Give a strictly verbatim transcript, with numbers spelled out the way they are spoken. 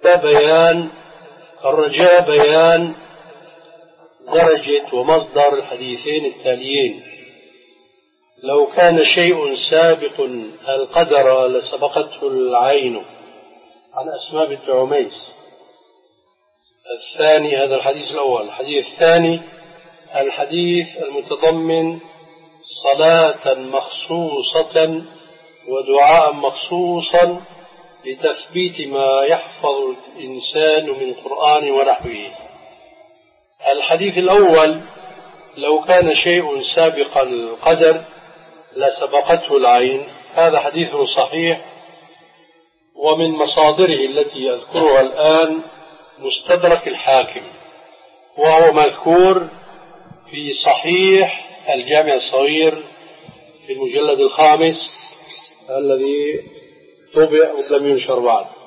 الرجاء بيان الرجاء بيان درجة ومصدر الحديثين التاليين: لو كان شيء سابق القدر لسبقته العين، عن أسماء بنت عميس. الثاني هذا الحديث الأول. الحديث الثاني الحديث المتضمن صلاة مخصوصة ودعاء مخصوصا لتثبيت ما يحفظ الإنسان من قرآن ونحوه. الحديث الأول: لو كان شيء سابق القدر لسبقته العين، هذا حديث صحيح، ومن مصادره التي أذكرها الآن مستدرك الحاكم، وهو مذكور في صحيح الجامع الصغير في المجلد الخامس الذي طبع ولم ينشر بعد.